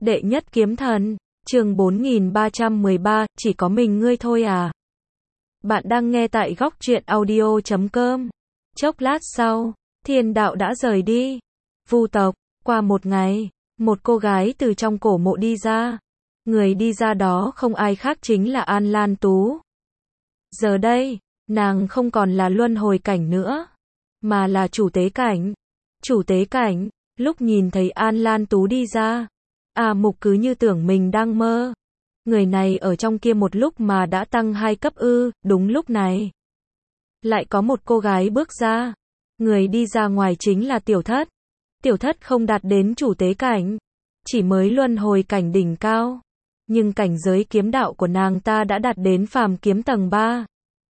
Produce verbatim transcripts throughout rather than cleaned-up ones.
Đệ nhất kiếm thần, chương bốn nghìn ba trăm mười ba, chỉ có mình ngươi thôi à? Bạn đang nghe tại góc truyện audio chấm com. Chốc lát sau, Thiên Đạo đã rời đi. Vu tộc, qua một ngày, một cô gái từ trong cổ mộ đi ra. Người đi ra đó không ai khác chính là An Lan Tú. Giờ đây, nàng không còn là luân hồi cảnh nữa, mà là chủ tế cảnh. Chủ tế cảnh, lúc nhìn thấy An Lan Tú đi ra, A Mục cứ như tưởng mình đang mơ. Người này ở trong kia một lúc mà đã tăng hai cấp ư, đúng lúc này. Lại có một cô gái bước ra. Người đi ra ngoài chính là Tiểu Thất. Tiểu Thất không đạt đến chủ tế cảnh, chỉ mới luân hồi cảnh đỉnh cao. Nhưng cảnh giới kiếm đạo của nàng ta đã đạt đến phàm kiếm tầng ba.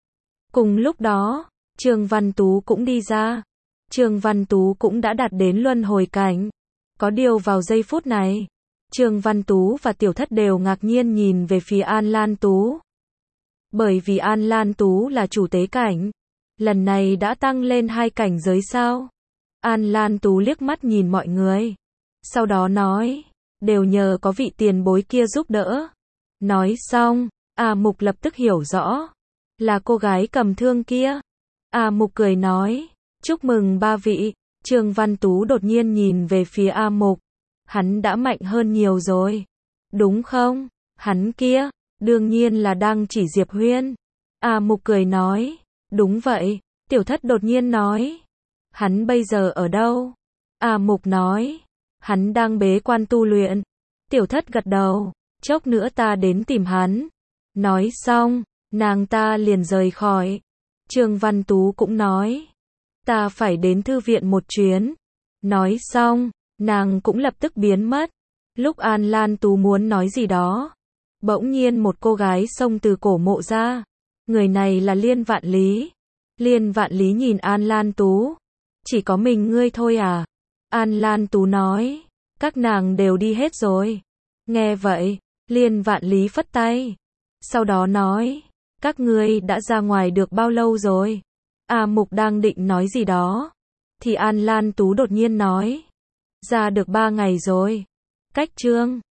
Cùng lúc đó, Trương Văn Tú cũng đi ra. Trương Văn Tú cũng đã đạt đến luân hồi cảnh. Có điều vào giây phút này, Trương Văn Tú và Tiểu Thất đều ngạc nhiên nhìn về phía An Lan Tú. Bởi vì An Lan Tú là chủ tế cảnh, lần này đã tăng lên hai cảnh giới sao? An Lan Tú liếc mắt nhìn mọi người, sau đó nói, đều nhờ có vị tiền bối kia giúp đỡ. Nói xong, A Mục lập tức hiểu rõ, là cô gái cầm thương kia. A Mục cười nói, chúc mừng ba vị. Trương Văn Tú đột nhiên nhìn về phía A Mục. Hắn đã mạnh hơn nhiều rồi, đúng không? Hắn kia, đương nhiên là đang chỉ Diệp Huyên. A Mục cười nói, đúng vậy. Tiểu Thất đột nhiên nói, hắn bây giờ ở đâu? A Mục nói, hắn đang bế quan tu luyện. Tiểu Thất gật đầu, chốc nữa ta đến tìm hắn. Nói xong, nàng ta liền rời khỏi. Trương Văn Tú cũng nói, ta phải đến thư viện một chuyến. Nói xong, nàng cũng lập tức biến mất. Lúc An Lan Tú muốn nói gì đó, bỗng nhiên một cô gái xông từ cổ mộ ra. Người này là Liên Vạn Lý. Liên Vạn Lý nhìn An Lan Tú. Chỉ có mình ngươi thôi à? An Lan Tú nói, các nàng đều đi hết rồi. Nghe vậy, Liên Vạn Lý phất tay. Sau đó nói, các ngươi đã ra ngoài được bao lâu rồi? A Mục đang định nói gì đó, thì An Lan Tú đột nhiên nói, ra được ba ngày rồi. Cách chương